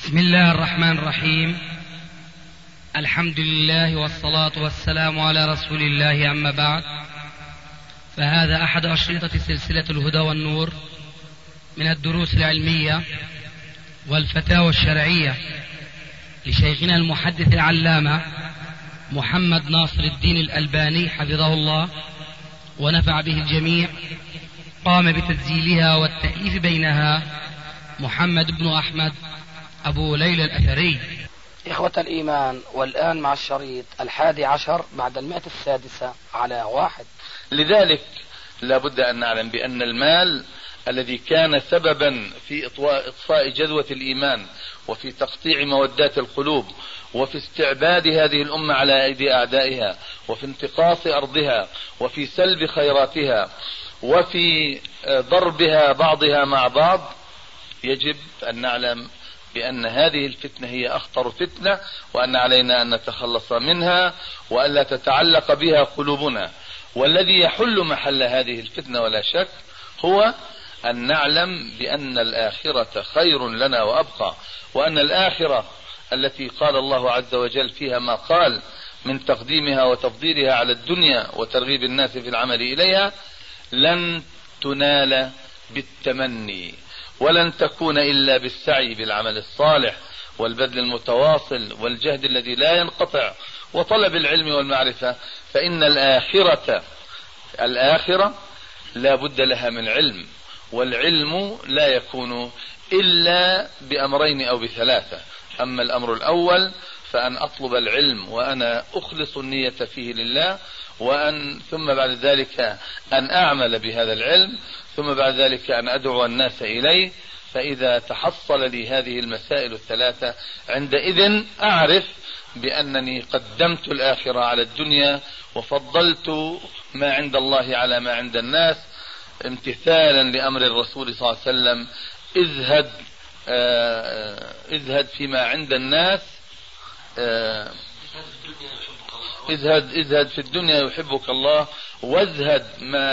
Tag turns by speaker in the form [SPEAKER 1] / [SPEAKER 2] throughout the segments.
[SPEAKER 1] بسم الله الرحمن الرحيم. الحمد لله والصلاة والسلام على رسول الله، أما بعد، فهذا أحد أشرطة سلسلة الهدى والنور من الدروس العلمية والفتاوى الشرعية لشيخنا المحدث العلامة محمد ناصر الدين الألباني حفظه الله ونفع به الجميع. قام بتسجيلها والتأليف بينها محمد بن أحمد أبو ليلى الأثري.
[SPEAKER 2] إخوة الإيمان، والآن مع الشريط 11 بعد 106 على 1.
[SPEAKER 3] لذلك لا بد أن نعلم بأن المال الذي كان سببا في إطفاء جذوة الإيمان وفي تقطيع مودات القلوب وفي استعباد هذه الأمة على أيدي أعدائها وفي انتقاص أرضها وفي سلب خيراتها وفي ضربها بعضها مع بعض، يجب أن نعلم بأن هذه الفتنة هي أخطر فتنة، وأن علينا أن نتخلص منها وألا تتعلق بها قلوبنا. والذي يحل محل هذه الفتنة ولا شك هو أن نعلم بأن الآخرة خير لنا وأبقى، وأن الآخرة التي قال الله عز وجل فيها ما قال من تقديمها وتفضيلها على الدنيا وترغيب الناس في العمل إليها لن تنال بالتمني، ولن تكون إلا بالسعي بالعمل الصالح والبذل المتواصل والجهد الذي لا ينقطع وطلب العلم والمعرفة. فإن الآخرة لا بد لها من علم، والعلم لا يكون إلا بأمرين أو بثلاثة. أما الأمر الأول فأن أطلب العلم وأنا أخلص النية فيه لله، ثم بعد ذلك أن أعمل بهذا العلم، ثم بعد ذلك أن أدعو الناس إليه. فإذا تحصل لي هذه المسائل الثلاثة عندئذ أعرف بأنني قدمت الآخرة على الدنيا وفضلت ما عند الله على ما عند الناس، امتثالا لأمر الرسول صلى الله عليه وسلم: ازهد فيما عند الناس، ازهد في الدنيا يحبك الله، وازهد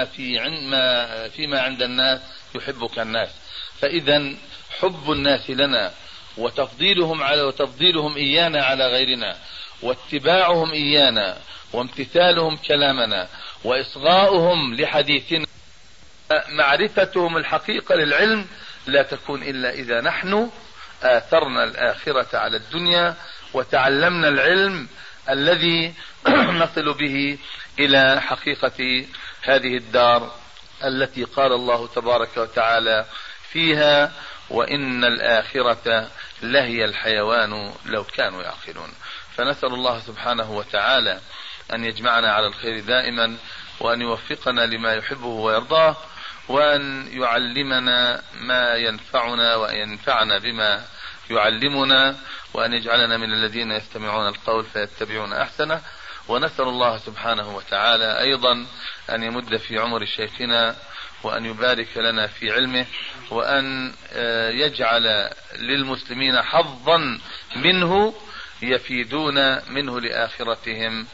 [SPEAKER 3] فيما عند الناس يحبك الناس. فإذا حب الناس لنا وتفضيلهم إيانا على غيرنا واتباعهم إيانا وامتثالهم كلامنا وإصغاؤهم لحديثنا، معرفتهم الحقيقة للعلم لا تكون إلا إذا نحن آثرنا الآخرة على الدنيا وتعلمنا العلم الذي نصل به إلى حقيقة هذه الدار التي قال الله تبارك وتعالى فيها: وإن الآخرة لهي الحيوان لو كانوا يعقلون. فنسأل الله سبحانه وتعالى أن يجمعنا على الخير دائما، وأن يوفقنا لما يحبه ويرضاه، وأن يعلمنا ما ينفعنا وأن ينفعنا بما يعلمنا، وأن يجعلنا من الذين يستمعون القول فيتبعون أحسنه. ونسأل الله سبحانه وتعالى أيضا أن يمد في عمر شيخنا، وأن يبارك لنا في علمه، وأن يجعل للمسلمين حظا منه يفيدون منه لآخرتهم،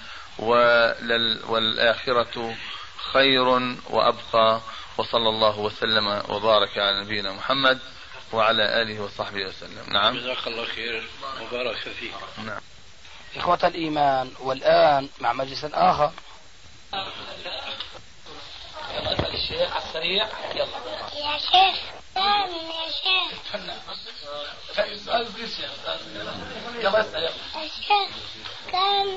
[SPEAKER 3] والآخرة خير وأبقى. وصلى الله وسلم وبارك على نبينا محمد وعلى آله وصحبه وسلم. نعم،
[SPEAKER 4] جزاك الله خير وبارك فيك.
[SPEAKER 3] نعم.
[SPEAKER 2] إخوة الإيمان، والآن مع مجلس آخر.
[SPEAKER 1] يلا اسأل الشيخ على السريع. يلا
[SPEAKER 5] يا شيخ. يا شيخ.
[SPEAKER 1] يلا اسأل.
[SPEAKER 5] يا شيخ، كان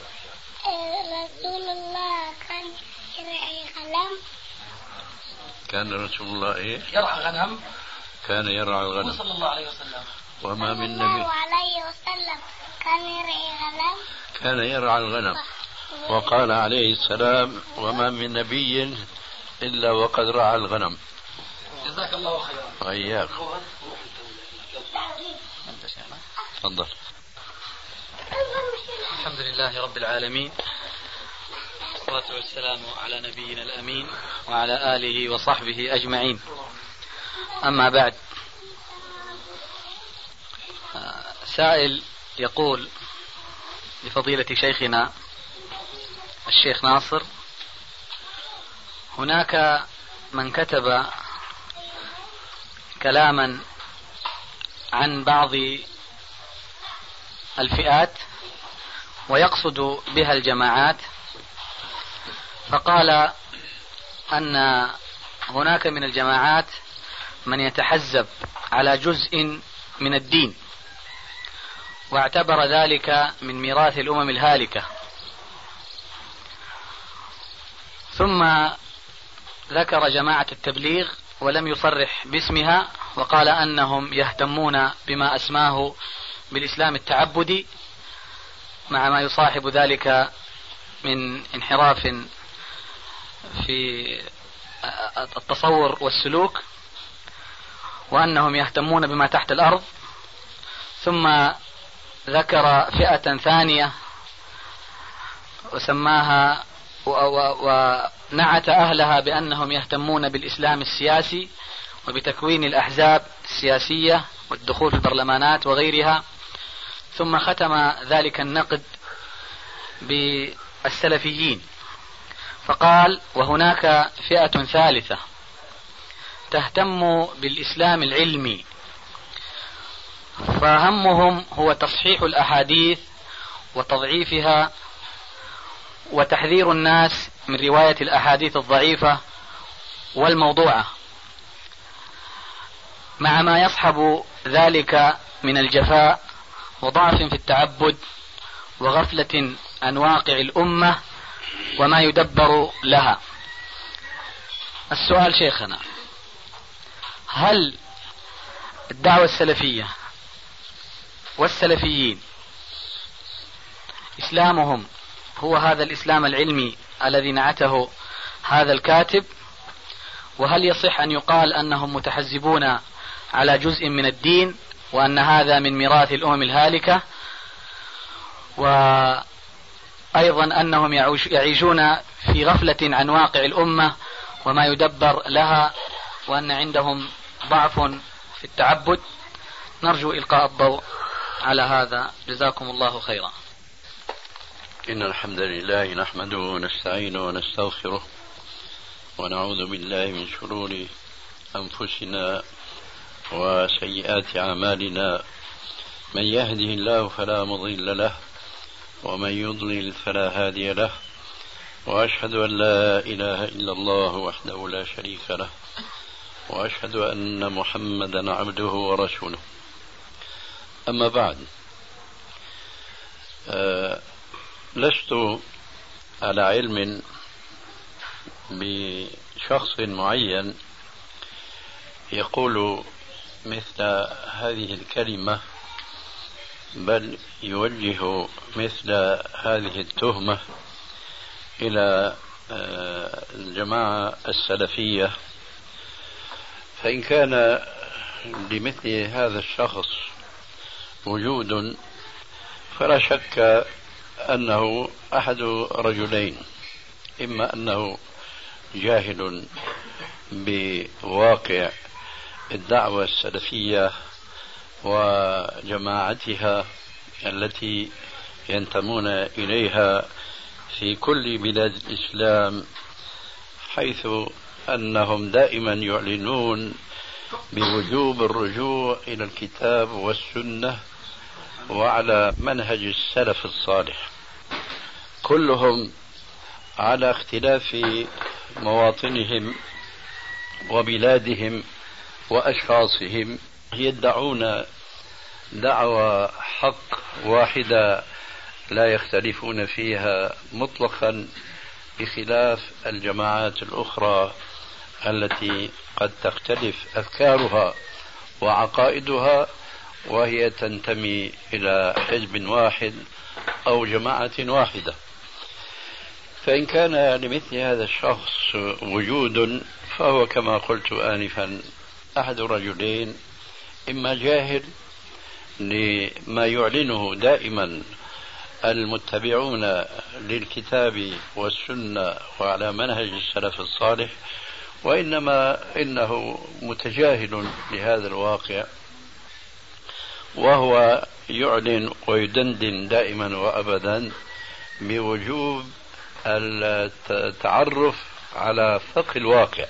[SPEAKER 5] رسول الله كان يرعى غنم.
[SPEAKER 4] كان رسول الله إيه؟
[SPEAKER 1] يرعى غنم.
[SPEAKER 4] كان يرعى الغنم.
[SPEAKER 1] صلى الله عليه وسلم.
[SPEAKER 4] وما من
[SPEAKER 5] صلى الله
[SPEAKER 4] نبي
[SPEAKER 5] عليه وسلم كان يرعى غنم.
[SPEAKER 4] كان يرعى الغنم. وقال عليه السلام: وما من نبي إلا وقد رعى الغنم.
[SPEAKER 1] جزاك الله خيرا.
[SPEAKER 4] وإياك. تفضل.
[SPEAKER 6] الحمد لله رب العالمين، والصلاة والسلام على نبينا الأمين وعلى آله وصحبه أجمعين. أما بعد، سائل يقول لفضيلة شيخنا الشيخ ناصر: هناك من كتب كلاما عن بعض الفئات ويقصد بها الجماعات، فقال أن هناك من الجماعات من يتحزب على جزء من الدين، واعتبر ذلك من ميراث الأمم الهالكة. ثم ذكر جماعة التبليغ ولم يصرح باسمها، وقال أنهم يهتمون بما أسماه بالإسلام التعبدي، مع ما يصاحب ذلك من انحراف في التصور والسلوك، وأنهم يهتمون بما تحت الأرض. ثم ذكر فئة ثانية وسماها ونعت أهلها بأنهم يهتمون بالإسلام السياسي وبتكوين الأحزاب السياسية والدخول في البرلمانات وغيرها. ثم ختم ذلك النقد بالسلفيين، فقال: وهناك فئة ثالثة تهتم بالإسلام العلمي، فهمهم هو تصحيح الأحاديث وتضعيفها وتحذير الناس من رواية الأحاديث الضعيفة والموضوعة، مع ما يصحب ذلك من الجفاء وضعف في التعبد وغفلة عن واقع الأمة وما يدبر لها. السؤال شيخنا: هل الدعوة السلفية والسلفيين إسلامهم هو هذا الإسلام العلمي الذي نعته هذا الكاتب؟ وهل يصح أن يقال أنهم متحزبون على جزء من الدين وأن هذا من ميراث الأمم الهالكة، وأيضا أنهم يعيشون في غفلة عن واقع الأمة وما يدبر لها، وأن عندهم ضعف في التعبد؟ نرجو إلقاء الضوء على هذا، جزاكم الله خيرا.
[SPEAKER 4] إن الحمد لله نحمده ونستعينه ونستغفره ونعوذ بالله من شرور أنفسنا وسيئات أعمالنا، من يهده الله فلا مضل له ومن يضلل فلا هادي له، وأشهد أن لا إله إلا الله وحده لا شريك له، وأشهد أن محمدا عبده ورسوله. أما بعد، لست على علم بشخص معين يقول مثل هذه الكلمة، بل يوجه مثل هذه التهمة إلى الجماعة السلفية. فإن كان لمثل هذا الشخص وجود فلا شك أنه أحد رجلين: إما أنه جاهل بواقع الدعوة السلفية وجماعتها التي ينتمون إليها في كل بلاد الإسلام، حيث أنهم دائما يعلنون بوجوب الرجوع إلى الكتاب والسنة وعلى منهج السلف الصالح، كلهم على اختلاف مواطنهم وبلادهم وأشخاصهم يدعون دعوى حق واحدة لا يختلفون فيها مطلقا، بخلاف الجماعات الأخرى التي قد تختلف أفكارها وعقائدها وهي تنتمي إلى حزب واحد أو جماعة واحدة. فإن كان لمثل هذا الشخص وجود فهو كما قلت آنفا أحد رجلين: إما جاهل لما يعلنه دائما المتبعون للكتاب والسنة وعلى منهج السلف الصالح، وإنما إنه متجاهل لهذا الواقع، وهو يعلن ويدندن دائما وأبدا بوجوب التعرف على فقه الواقع.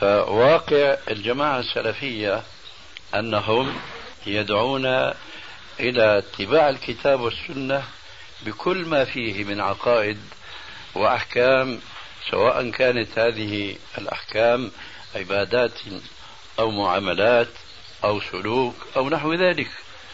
[SPEAKER 4] فواقع الجماعة السلفية أنهم يدعون إلى اتباع الكتاب والسنة بكل ما فيه من عقائد وأحكام، سواء كانت هذه الأحكام عبادات أو معاملات أو سلوك أو نحو ذلك.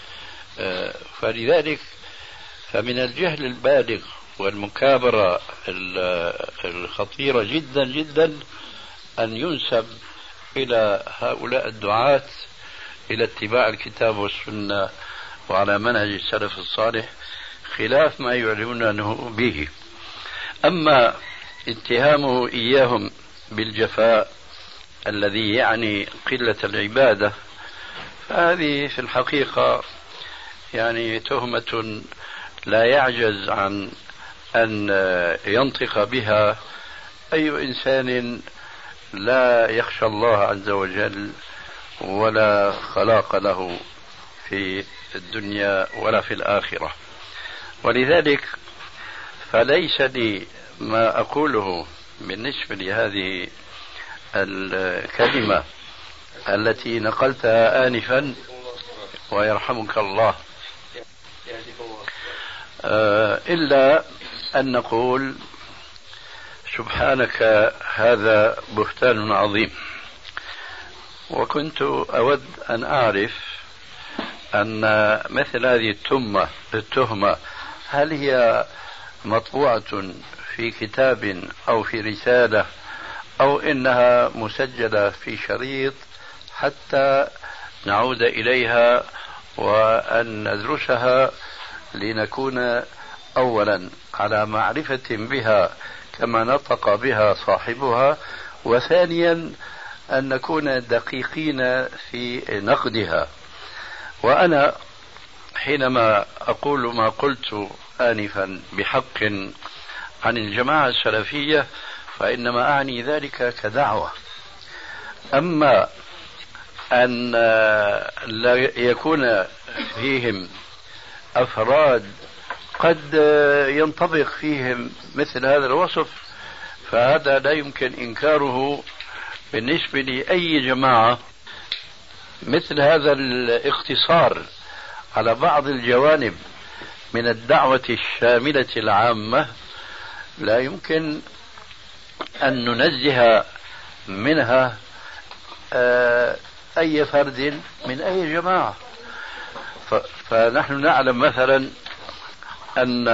[SPEAKER 4] فلذلك فمن الجهل البالغ والمكابرة الخطيرة جدا جدا أن ينسب إلى هؤلاء الدعاة إلى اتباع الكتاب والسنة وعلى منهج السلف الصالح خلاف ما يعلنونه به. أما اتهامه إياهم بالجفاء الذي يعني قلة العبادة، فهذه في الحقيقة يعني تهمة لا يعجز عن أن ينطق بها أي إنسان لا يخشى الله عز وجل ولا خلاق له في الدنيا ولا في الآخرة. ولذلك فليس لي ما أقوله بالنسبة لهذه الكلمة التي نقلتها آنفا ويرحمك الله، إلا أن نقول سبحانك هذا بهتان عظيم. وكنت أود أن أعرف أن مثل هذه التهمة هل هي مطبوعة في كتاب أو في رسالة أو إنها مسجلة في شريط حتى نعود إليها وأن ندرسها لنكون أولا على معرفة بها كما نطق بها صاحبها، وثانيا أن نكون دقيقين في نقدها. وأنا حينما أقول ما قلت آنفا بحق عن الجماعة السلفية فإنما أعني ذلك كدعوة. أما أن لا يكون فيهم أفراد قد ينطبق فيهم مثل هذا الوصف فهذا لا يمكن إنكاره بالنسبة لأي جماعة. مثل هذا الاقتصار على بعض الجوانب من الدعوة الشاملة العامة لا يمكن أن ننزه منها أي فرد من أي جماعة. فنحن نعلم مثلا أن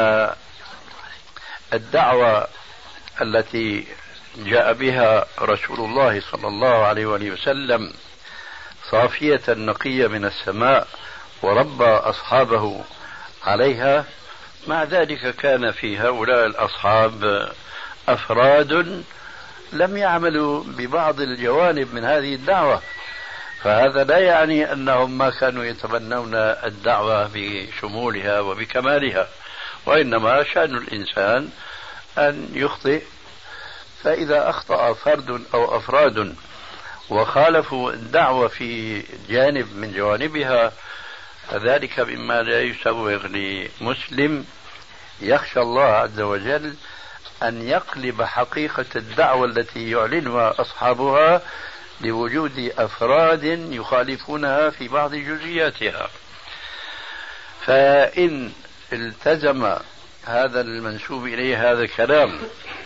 [SPEAKER 4] الدعوة التي جاء بها رسول الله صلى الله عليه وآله وسلم صافية نقية من السماء وربى أصحابه عليها، مع ذلك كان في هؤلاء الأصحاب أفراد لم يعملوا ببعض الجوانب من هذه الدعوة، فهذا لا يعني أنهم ما كانوا يتبنون الدعوة بشمولها وبكمالها، وإنما شأن الإنسان أن يخطئ. فإذا أخطأ فرد أو أفراد وخالفوا الدعوة في جانب من جوانبها فذلك مما لا يسوغ لمسلم يخشى الله عز وجل أن يقلب حقيقة الدعوة التي يعلنها أصحابها لوجود أفراد يخالفونها في بعض جزئياتها. فإن التزم هذا المنسوب إليه هذا الكلام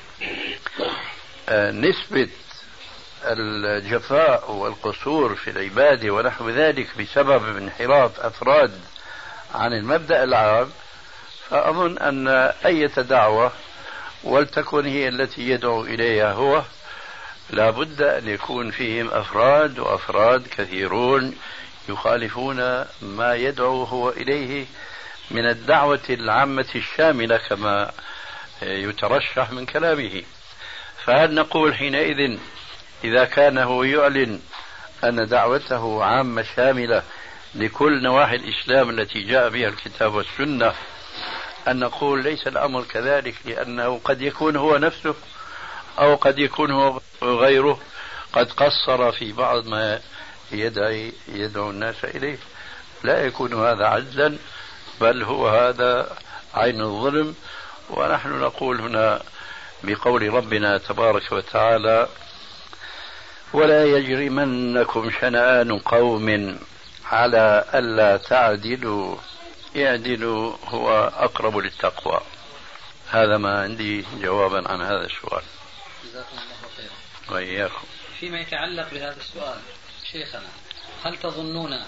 [SPEAKER 4] نسبة الجفاء والقصور في العبادة ونحو ذلك بسبب انحراف أفراد عن المبدأ العام، فأظن أن أي دعوة ولتكن هي التي يدعو إليها هو لا بد أن يكون فيهم أفراد وأفراد كثيرون يخالفون ما يدعو هو إليه من الدعوة العامة الشاملة كما يترشح من كلامه. فهل نقول حينئذ إذا كان هو يعلن أن دعوته عامة شاملة لكل نواحي الإسلام التي جاء بها الكتاب والسنة أن نقول ليس الأمر كذلك، لأنه قد يكون هو نفسه أو قد يكون هو غيره قد قصر في بعض ما يدعو الناس إليه؟ لا يكون هذا عجزا، بل هو هذا عين الظلم. ونحن نقول هنا بقول ربنا تبارك وتعالى: ولا يجرمنكم شنآن قوم على ألا تعدلوا اعدلوا هو أقرب للتقوى. هذا ما عندي جوابا عن هذا السؤال.
[SPEAKER 6] جزاكم الله خيرا.
[SPEAKER 4] وإياكم.
[SPEAKER 6] فيما يتعلق بهذا السؤال شيخنا، هل تظنون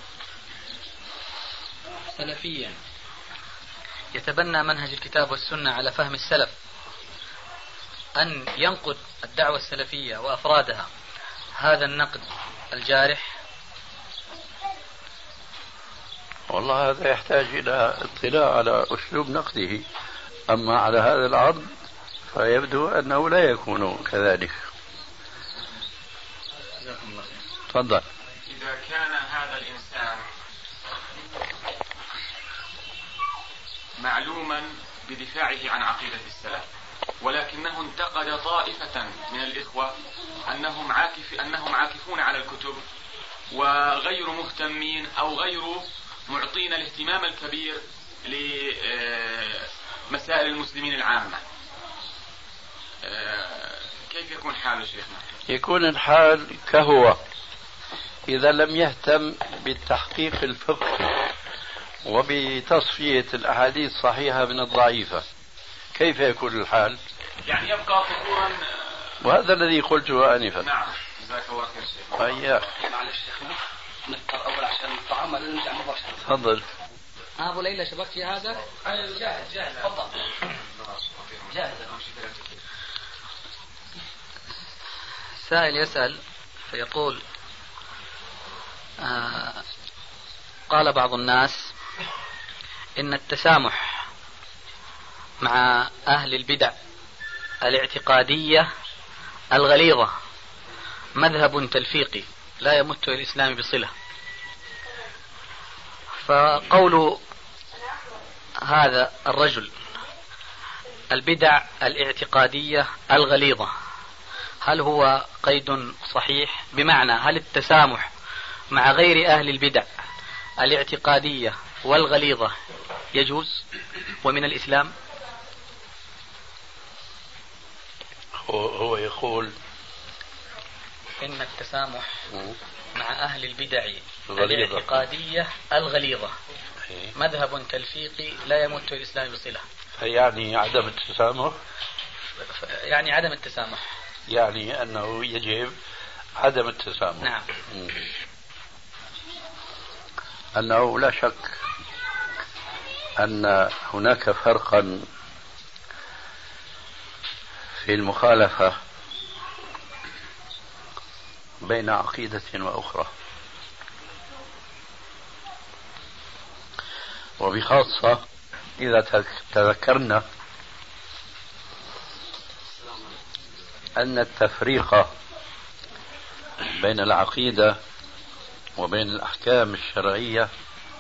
[SPEAKER 6] سلفيا يتبنى منهج الكتاب والسنة على فهم السلف أن ينقد الدعوة السلفية وأفرادها هذا النقد الجارح؟
[SPEAKER 4] والله هذا يحتاج إلى اطلاع على أسلوب نقده، أما على هذا العرض فيبدو أنه لا يكون كذلك. تفضل.
[SPEAKER 7] إذا كان هذا الإنسان معلوما بدفاعه عن عقيدة السلف، ولكنه انتقد طائفة من الإخوة أنهم عاكفون على الكتب وغير مهتمين أو غير معطين الاهتمام الكبير لمسائل المسلمين العامة، كيف يكون حاله شيخنا؟
[SPEAKER 4] يكون الحال كهو إذا لم يهتم بالتحقيق الفقهي وبتصفية الأحاديث الصحيحة من الضعيفة، كيف يكون الحال؟
[SPEAKER 7] يعني يبقى فخورا.
[SPEAKER 4] وهذا الذي قلته آنفا.
[SPEAKER 7] نعم، جزاك الله خير شيخ.
[SPEAKER 4] أياك.
[SPEAKER 2] معلش شيخنا نفطر أول عشان الطعام ولا نرجع مباشرة؟
[SPEAKER 4] تفضل.
[SPEAKER 6] أبو ليلى شبكت في هذا؟
[SPEAKER 2] جاهز تفضل. جاهز.
[SPEAKER 6] سائل يسأل فيقول قال بعض الناس إن التسامح مع أهل البدع الاعتقادية الغليظة مذهب تلفيقي لا يمت إلى الإسلام بصلة، فقول هذا الرجل البدع الاعتقادية الغليظة هل هو قيد صحيح؟ بمعنى هل التسامح مع غير أهل البدع الاعتقادية والغليظة يجوز ومن الإسلام؟
[SPEAKER 4] هو يقول
[SPEAKER 6] إن التسامح مع أهل البدع الاعتقادية الغليظة مذهب تلفيقي لا يمت الإسلام بصلة.
[SPEAKER 4] يعني عدم التسامح،
[SPEAKER 6] يعني عدم التسامح،
[SPEAKER 4] يعني أنه يجب عدم التسامح.
[SPEAKER 6] نعم.
[SPEAKER 4] أنه لا شك أن هناك فرقا في المخالفة بين عقيدة وأخرى، وبخاصة إذا تذكرنا أن التفريق بين العقيدة وبين الأحكام الشرعية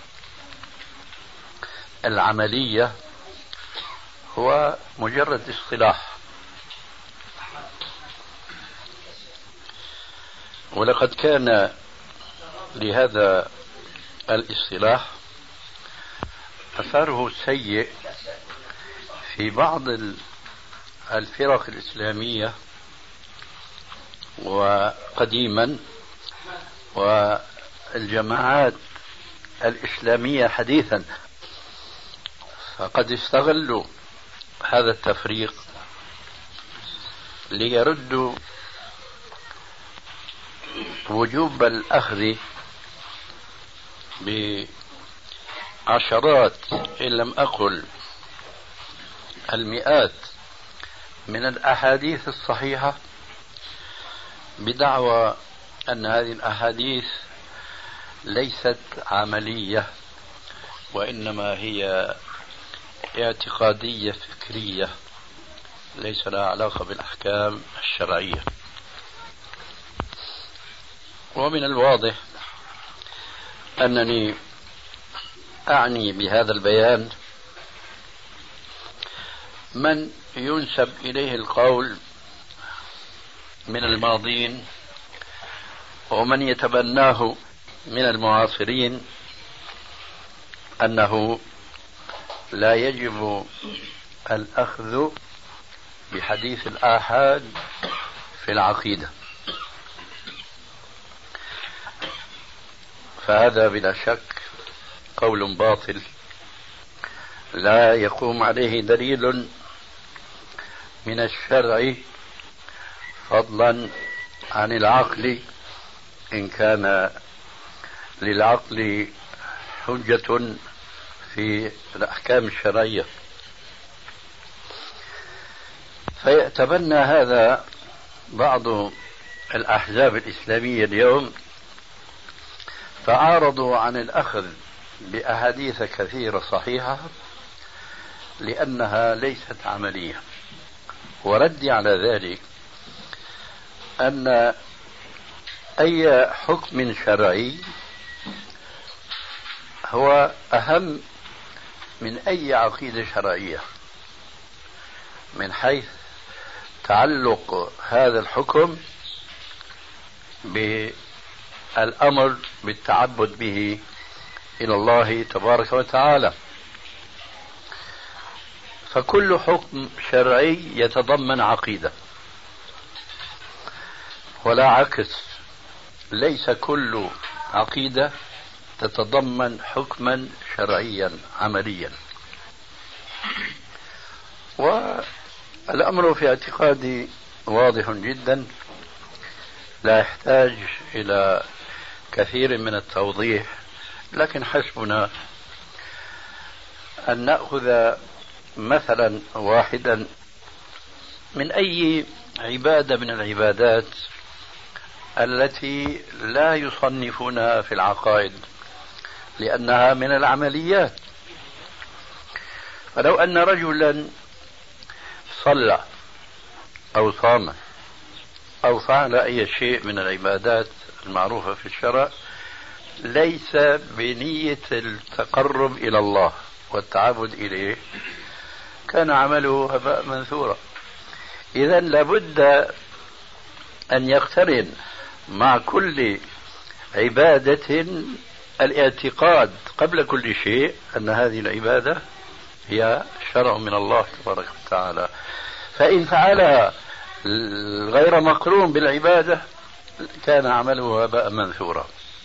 [SPEAKER 4] العملية هو مجرد اصطلاح، ولقد كان لهذا الاصطلاح أثره سيء في بعض الفرق الإسلامية وقديما، والجماعات الإسلامية حديثا، فقد استغلوا هذا التفريق ليردوا وجوب الأخذ بعشرات إن لم أقل المئات من الأحاديث الصحيحة بدعوى أن هذه الأحاديث ليست عملية وإنما هي اعتقادية فكرية ليس لها علاقة بالأحكام الشرعية. ومن الواضح أنني أعني بهذا البيان من ينسب إليه القول من الماضين ومن يتبناه من المعاصرين أنه لا يجب الأخذ بحديث الآحاد في العقيدة، فهذا بلا شك قول باطل لا يقوم عليه دليل من الشرع فضلا عن العقل إن كان للعقل حجة في الأحكام الشرعية. فيتبنى هذا بعض الأحزاب الإسلامية اليوم، فعارضوا عن الأخذ بأحاديث كثيرة صحيحة لأنها ليست عملية. وردي على ذلك أن أي حكم شرعي هو أهم من أي عقيدة شرعية من حيث تعلق هذا الحكم بالأمر بالتعبد به إلى الله تبارك وتعالى. فكل حكم شرعي يتضمن عقيدة، ولا عكس، ليس كل عقيدة تتضمن حكما شرعيا عمليا. والأمر في اعتقادي واضح جدا، لا يحتاج إلى كثير من التوضيح، لكن حسبنا أن نأخذ مثلا واحدا من أي عبادة من العبادات التي لا يصنفونها في العقائد لأنها من العمليات. فلو أن رجلا صلى أو صام أو فعل أي شيء من العبادات المعروفة في الشرع ليس بنية التقرب إلى الله والتعبد إليه، كان عمله هباء منثورا. إذن لابد أن يقترن مع كل عبادة الاعتقاد قبل كل شيء أن هذه العبادة هي شرع من الله تبارك وتعالى. فإن فعلها غير مقرون بالعبادة كان عمله هباء منثورا.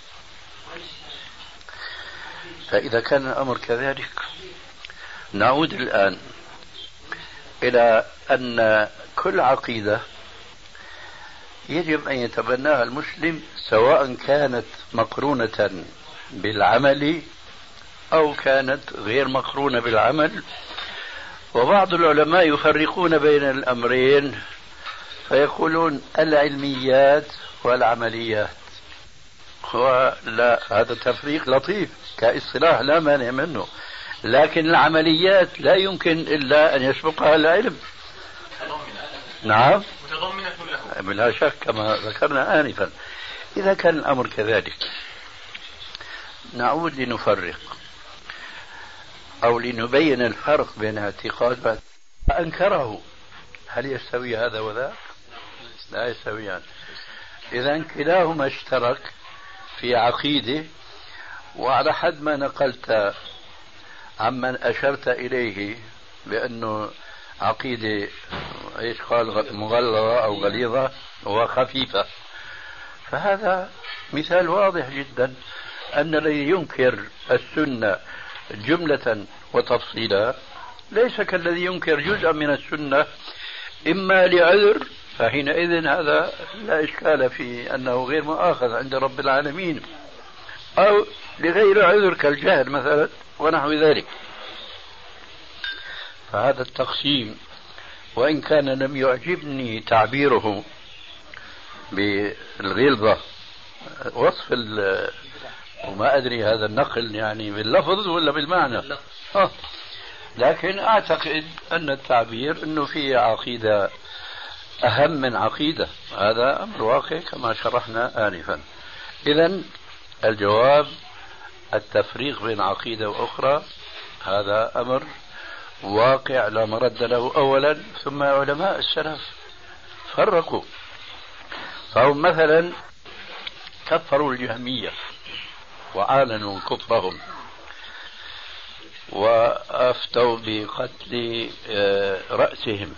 [SPEAKER 4] فإذا كان الأمر كذلك نعود الآن إلى أن كل عقيدة يجب أن يتبناها المسلم سواء كانت مقرونة بالعمل أو كانت غير مقرونة بالعمل. وبعض العلماء يفرقون بين الأمرين فيقولون العلميات والعمليات، ولا هذا تفريق لطيف كاصطلاح لا مانع منه، لكن العمليات لا يمكن إلا أن يسبقها العلم. نعم
[SPEAKER 7] متضمنة له
[SPEAKER 4] بلا شك كما ذكرنا آنفا. إذا كان الأمر كذلك نعود لنفرق أو لنبين الفرق بين اعتقاد فأنكره، هل يستوي هذا وذاك؟ لا يستويان. إذن كلاهما اشترك في عقيدة، وعلى حد ما نقلت عمن أشرت إليه بأنه عقيدة ايش قال مغلظة أو غليظة وخفيفة، فهذا مثال واضح جدا أن الذي ينكر السنة جملة وتفصيلا ليس كالذي ينكر جزءا من السنة إما لعذر، فحينئذ هذا لا إشكال في أنه غير مؤاخذ عند رب العالمين، أو لغير عذر كالجهل مثلا ونحو ذلك. فهذا التقسيم وإن كان لم يعجبني تعبيره بالغلظة وصف وما أدري هذا النقل يعني باللفظ ولا بالمعنى، لكن أعتقد أن التعبير أنه في عقيدة أهم من عقيدة، هذا أمر واقع كما شرحنا آنفا. إذن الجواب التفريق بين عقيدة وأخرى هذا أمر واقع لا مرد له أولا، ثم علماء السلف فرقوا، فهم مثلا كفروا الجهمية وأعلنوا كفرهم وأفتوا بقتل رأسهم،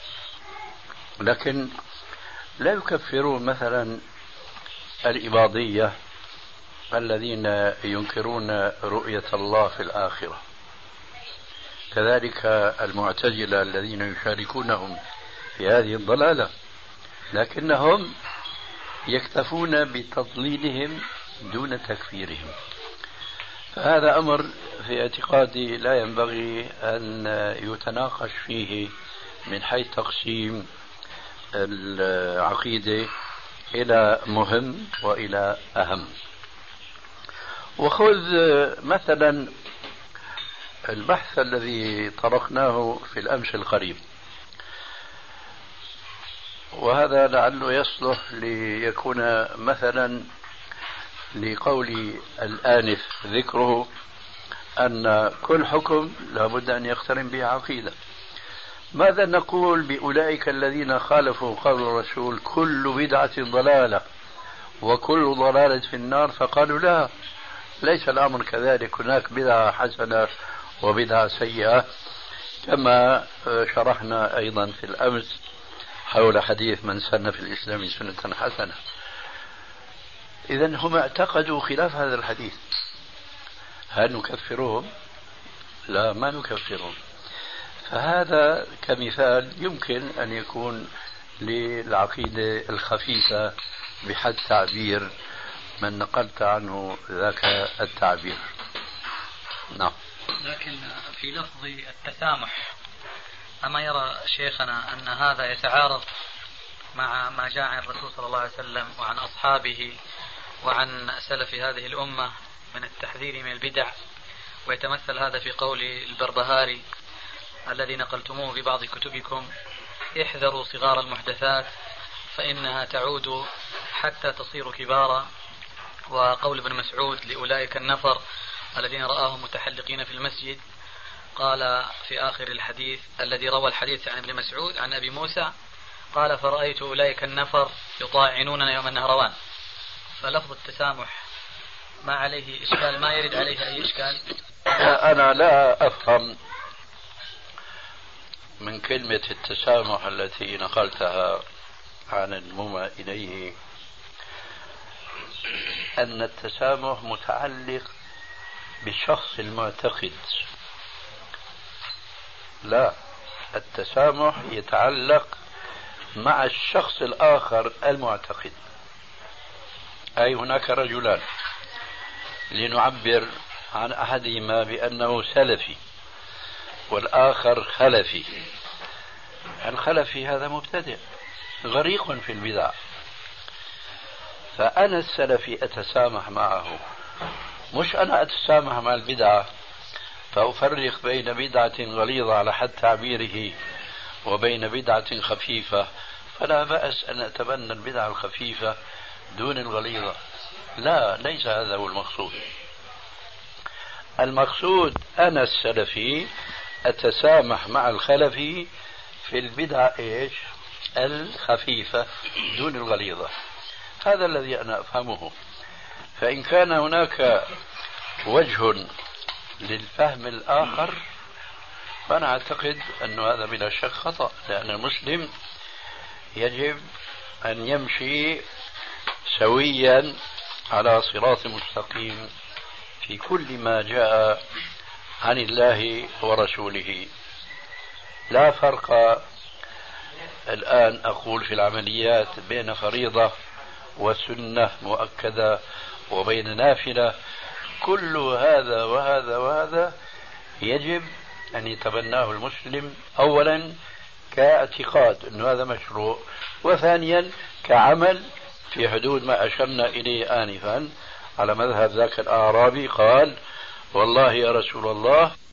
[SPEAKER 4] لكن لا يكفرون مثلا الإباضية الذين ينكرون رؤية الله في الآخرة، كذلك المعتزلة الذين يشاركونهم في هذه الضلالة، لكنهم يكتفون بتضليلهم دون تكفيرهم. فهذا أمر في اعتقادي لا ينبغي أن يتناقش فيه من حيث تقسيم العقيدة إلى مهم وإلى أهم. وخذ مثلا البحث الذي طرقناه في الأمس القريب، وهذا لعله يصلح ليكون مثلا لقول الآنف ذكره أن كل حكم لابد أن يقترن به عقيدة. ماذا نقول بأولئك الذين خالفوا قول الرسول كل بدعة ضلالة وكل ضلالة في النار؟ فقالوا لا، ليس الأمر كذلك، هناك بدعة حسنة وبدعة سيئة، كما شرحنا أيضا في الأمس حول حديث من سن في الإسلام سنة حسنة. إذن هم اعتقدوا خلاف هذا الحديث. هل نكفرهم؟ لا، ما نكفرهم. فهذا كمثال يمكن أن يكون للعقيدة الخفيفة بحد تعبير من نقلت عنه ذاك التعبير. نعم.
[SPEAKER 6] لكن في لفظ التسامح، أما يرى شيخنا أن هذا يتعارض مع ما جاء عن الرسول صلى الله عليه وسلم وعن أصحابه وعن سلف هذه الأمة من التحذير من البدع، ويتمثل هذا في قول البربهاري الذي نقلتموه في بعض كتبكم: احذروا صغار المحدثات فإنها تعود حتى تصير كبارا. وقول ابن مسعود لأولئك النفر الذين رآهم متحلقين في المسجد، قال في آخر الحديث الذي روى الحديث عن ابن مسعود عن أبي موسى، قال: فرأيت أولئك النفر يطاعنوننا يوم النهروان. فلفظ التسامح ما عليه إشكال، ما يرد عليه أي إشكال.
[SPEAKER 4] أنا لا أفهم من كلمة التسامح التي نقلتها عن المومى إليه أن التسامح متعلق بالشخص المعتقد. لا، التسامح يتعلق مع الشخص الآخر المعتقد. أي هناك رجلان، لنعبر عن أحدهما بأنه سلفي والآخر خلفي. الخلفي هذا مبتدع غريق في البدع، فأنا السلفي أتسامح معه، مش أنا أتسامح مع البدعة فأفرق بين بدعة غليظة على حد تعبيره وبين بدعة خفيفة. فلا بأس أن أتبنى البدعة الخفيفة دون الغليظة. لا، ليس هذا هو المقصود. المقصود أنا السلفي أتسامح مع الخلفي في البدعة الخفيفة دون الغليظة. هذا الذي أنا أفهمه. فإن كان هناك وجه للفهم الآخر فأنا أعتقد أن هذا بلا شك خطأ، لأن المسلم يجب أن يمشي سويا على صراط مستقيم في كل ما جاء عن الله ورسوله. لا فرق الآن أقول في العمليات بين فريضة وسنة مؤكدة وبين نافلة. كل هذا وهذا وهذا يجب أن يتبناه المسلم، أولا كاعتقاد أن هذا مشروع، وثانيا كعمل في حدود ما أشرنا إليه آنفا على مذهب ذاك الأعرابي قال: والله يا رسول الله